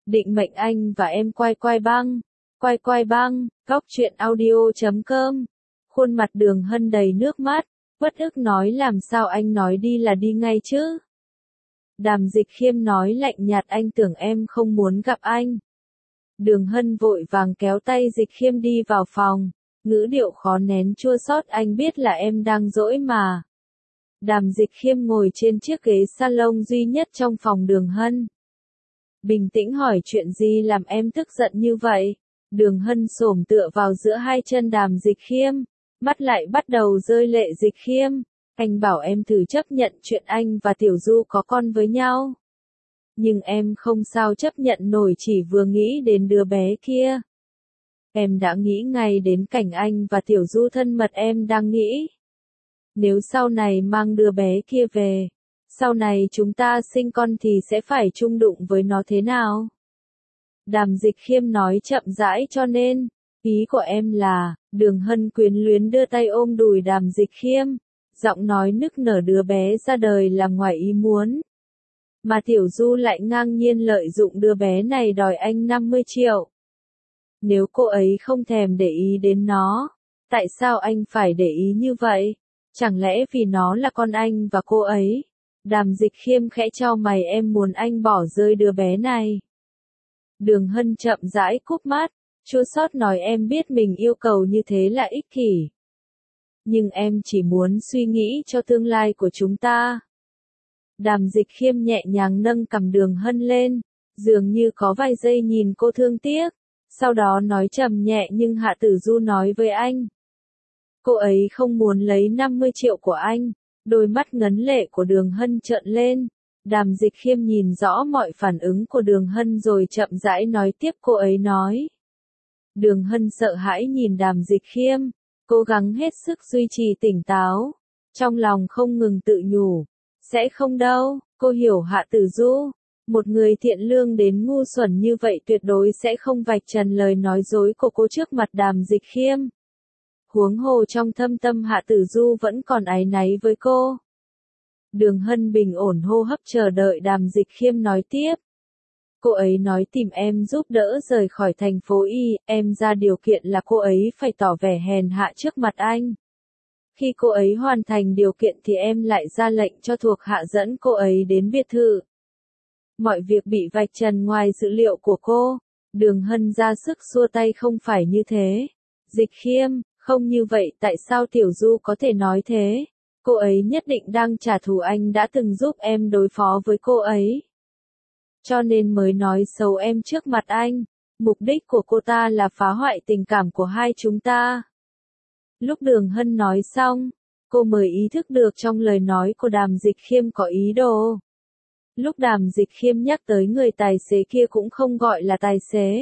Định mệnh anh và em quay quay băng. Quay quay băng, góc truyện audio.com. Khuôn mặt Đường Hân đầy nước mắt, uất ức nói làm sao anh nói đi là đi ngay chứ. Đàm Dịch Khiêm nói lạnh nhạt anh tưởng em không muốn gặp anh. Đường Hân vội vàng kéo tay Dịch Khiêm đi vào phòng, ngữ điệu khó nén chua xót anh biết là em đang dỗi mà. Đàm Dịch Khiêm ngồi trên chiếc ghế salon duy nhất trong phòng Đường Hân. Bình tĩnh hỏi chuyện gì làm em tức giận như vậy. Đường Hân xổm tựa vào giữa hai chân Đàm Dịch Khiêm, mắt lại bắt đầu rơi lệ. Dịch Khiêm, anh bảo em thử chấp nhận chuyện anh và Tiểu Du có con với nhau. Nhưng em không sao chấp nhận nổi chỉ vừa nghĩ đến đứa bé kia. Em đã nghĩ ngay đến cảnh anh và Tiểu Du thân mật em đang nghĩ. Nếu sau này mang đứa bé kia về, sau này chúng ta sinh con thì sẽ phải chung đụng với nó thế nào? Đàm Dịch Khiêm nói chậm rãi cho nên, ý của em là, Đường Hân quyến luyến đưa tay ôm đùi Đàm Dịch Khiêm, giọng nói nức nở đứa bé ra đời là ngoài ý muốn. Mà Tiểu Du lại ngang nhiên lợi dụng đứa bé này đòi anh 50 triệu. Nếu cô ấy không thèm để ý đến nó, tại sao anh phải để ý như vậy? Chẳng lẽ vì nó là con anh và cô ấy? Đàm Dịch Khiêm khẽ chau mày em muốn anh bỏ rơi đứa bé này. Đường Hân chậm rãi cúp mắt, chua xót nói em biết mình yêu cầu như thế là ích kỷ. Nhưng em chỉ muốn suy nghĩ cho tương lai của chúng ta. Đàm Dịch Khiêm nhẹ nhàng nâng cằm Đường Hân lên, dường như có vài giây nhìn cô thương tiếc, sau đó nói trầm nhẹ nhưng Hạ Tử Du nói với anh. Cô ấy không muốn lấy 50 triệu của anh, đôi mắt ngấn lệ của Đường Hân trợn lên. Đàm Dịch Khiêm nhìn rõ mọi phản ứng của Đường Hân rồi chậm rãi nói tiếp cô ấy nói. Đường Hân sợ hãi nhìn Đàm Dịch Khiêm, cố gắng hết sức duy trì tỉnh táo, trong lòng không ngừng tự nhủ. Sẽ không đâu, cô hiểu Hạ Tử Du, một người thiện lương đến ngu xuẩn như vậy tuyệt đối sẽ không vạch trần lời nói dối của cô trước mặt Đàm Dịch Khiêm. Huống hồ trong thâm tâm Hạ Tử Du vẫn còn áy náy với cô. Đường Hân bình ổn hô hấp chờ đợi Đàm Dịch Khiêm nói tiếp. Cô ấy nói tìm em giúp đỡ rời khỏi thành phố Y, em ra điều kiện là cô ấy phải tỏ vẻ hèn hạ trước mặt anh. Khi cô ấy hoàn thành điều kiện thì em lại ra lệnh cho thuộc hạ dẫn cô ấy đến biệt thự. Mọi việc bị vạch trần ngoài dữ liệu của cô. Đường Hân ra sức xua tay không phải như thế. Dịch Khiêm, không như vậy tại sao Tiểu Du có thể nói thế? Cô ấy nhất định đang trả thù anh đã từng giúp em đối phó với cô ấy. Cho nên mới nói xấu em trước mặt anh. Mục đích của cô ta là phá hoại tình cảm của hai chúng ta. Lúc Đường Hân nói xong, cô mới ý thức được trong lời nói của Đàm Dịch Khiêm có ý đồ. Lúc Đàm Dịch Khiêm nhắc tới người tài xế kia cũng không gọi là tài xế,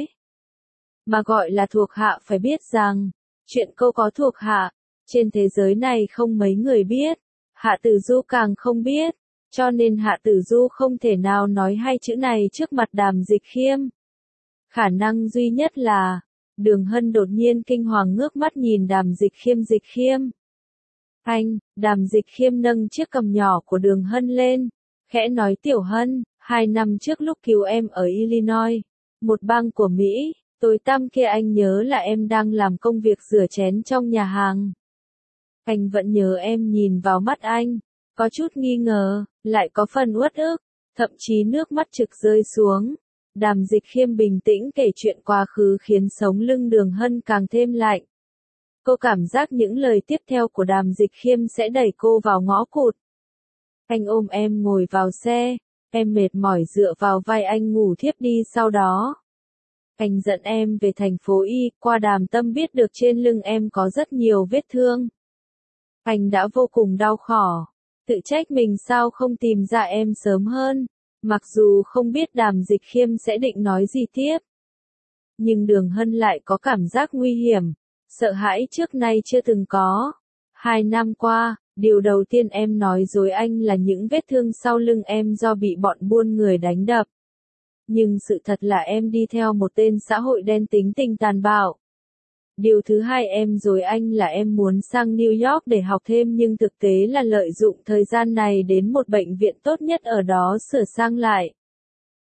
mà gọi là thuộc hạ. Phải biết rằng, chuyện cô có thuộc hạ, trên thế giới này không mấy người biết, Hạ Tử Du càng không biết, cho nên Hạ Tử Du không thể nào nói hai chữ này trước mặt Đàm Dịch Khiêm. Khả năng duy nhất là, Đường Hân đột nhiên kinh hoàng ngước mắt nhìn Đàm Dịch Khiêm. Dịch Khiêm. Anh, Đàm Dịch Khiêm nâng chiếc cằm nhỏ của Đường Hân lên, khẽ nói Tiểu Hân, 2 năm trước lúc cứu em ở Illinois, một bang của Mỹ, tối tăm kia anh nhớ là em đang làm công việc rửa chén trong nhà hàng. Anh vẫn nhớ em nhìn vào mắt anh, có chút nghi ngờ, lại có phần uất ức, thậm chí nước mắt trực rơi xuống. Đàm Dịch Khiêm bình tĩnh kể chuyện quá khứ khiến sống lưng Đường Hân càng thêm lạnh. Cô cảm giác những lời tiếp theo của Đàm Dịch Khiêm sẽ đẩy cô vào ngõ cụt. Anh ôm em ngồi vào xe, em mệt mỏi dựa vào vai anh ngủ thiếp đi sau đó. Anh dẫn em về thành phố Y, qua Đàm Tâm biết được trên lưng em có rất nhiều vết thương. Anh đã vô cùng đau khổ, tự trách mình sao không tìm ra em sớm hơn. Mặc dù không biết Đàm Dịch Khiêm sẽ định nói gì tiếp, nhưng Đường Hân lại có cảm giác nguy hiểm, sợ hãi trước nay chưa từng có. 2 năm qua, điều đầu tiên em nói dối anh là những vết thương sau lưng em do bị bọn buôn người đánh đập. Nhưng sự thật là em đi theo một tên xã hội đen tính tình tàn bạo. Điều thứ hai em dối anh là em muốn sang New York để học thêm nhưng thực tế là lợi dụng thời gian này đến một bệnh viện tốt nhất ở đó sửa sang lại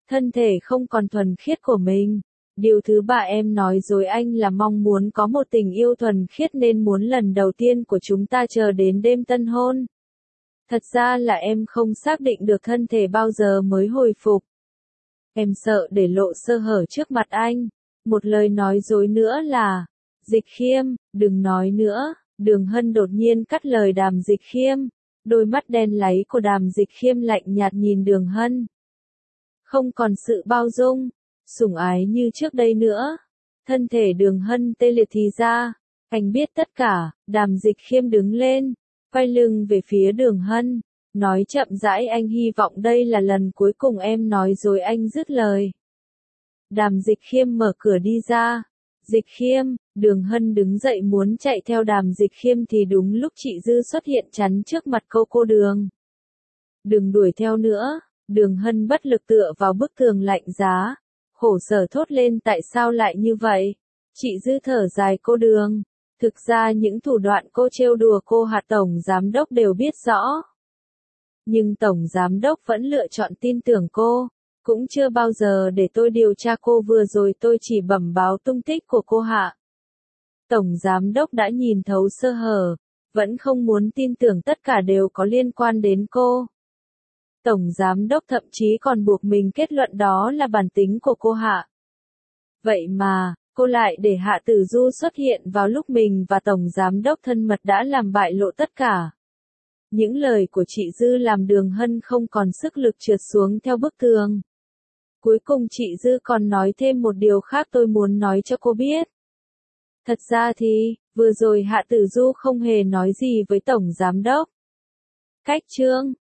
thân thể không còn thuần khiết của mình. Điều thứ ba em nói dối anh là mong muốn có một tình yêu thuần khiết nên muốn lần đầu tiên của chúng ta chờ đến đêm tân hôn. Thật ra là em không xác định được thân thể bao giờ mới hồi phục. Em sợ để lộ sơ hở trước mặt anh. Một lời nói dối nữa là, Dịch Khiêm, đừng nói nữa. Đường Hân đột nhiên cắt lời Đàm Dịch Khiêm. Đôi mắt đen láy của Đàm Dịch Khiêm lạnh nhạt nhìn Đường Hân. Không còn sự bao dung, sủng ái như trước đây nữa. Thân thể Đường Hân tê liệt thì ra. Anh biết tất cả. Đàm Dịch Khiêm đứng lên, quay lưng về phía Đường Hân. Nói chậm rãi, anh hy vọng đây là lần cuối cùng em nói dối. Anh dứt lời. Đàm Dịch Khiêm mở cửa đi ra. Dịch Khiêm, Đường Hân đứng dậy muốn chạy theo Đàm Dịch Khiêm thì đúng lúc chị Dư xuất hiện chắn trước mặt cô Đường. Đừng đuổi theo nữa. Đường Hân bất lực tựa vào bức tường lạnh giá. Khổ sở thốt lên, tại sao lại như vậy? Chị Dư thở dài, cô Đường. Thực ra những thủ đoạn cô trêu đùa cô Hạ Tổng Giám Đốc đều biết rõ. Nhưng Tổng Giám Đốc vẫn lựa chọn tin tưởng cô. Cũng chưa bao giờ để tôi điều tra cô, vừa rồi tôi chỉ bẩm báo tung tích của cô Hạ. Tổng Giám Đốc đã nhìn thấu sơ hở, vẫn không muốn tin tưởng tất cả đều có liên quan đến cô. Tổng Giám Đốc thậm chí còn buộc mình kết luận đó là bản tính của cô Hạ. Vậy mà, cô lại để Hạ Tử Du xuất hiện vào lúc mình và Tổng Giám Đốc thân mật đã làm bại lộ tất cả. Những lời của chị Dư làm Đường Hân không còn sức lực trượt xuống theo bức tường. Cuối cùng chị Dư còn nói thêm một điều khác tôi muốn nói cho cô biết. Thật ra thì, vừa rồi Hạ Tử Du không hề nói gì với Tổng Giám Đốc. Cách chương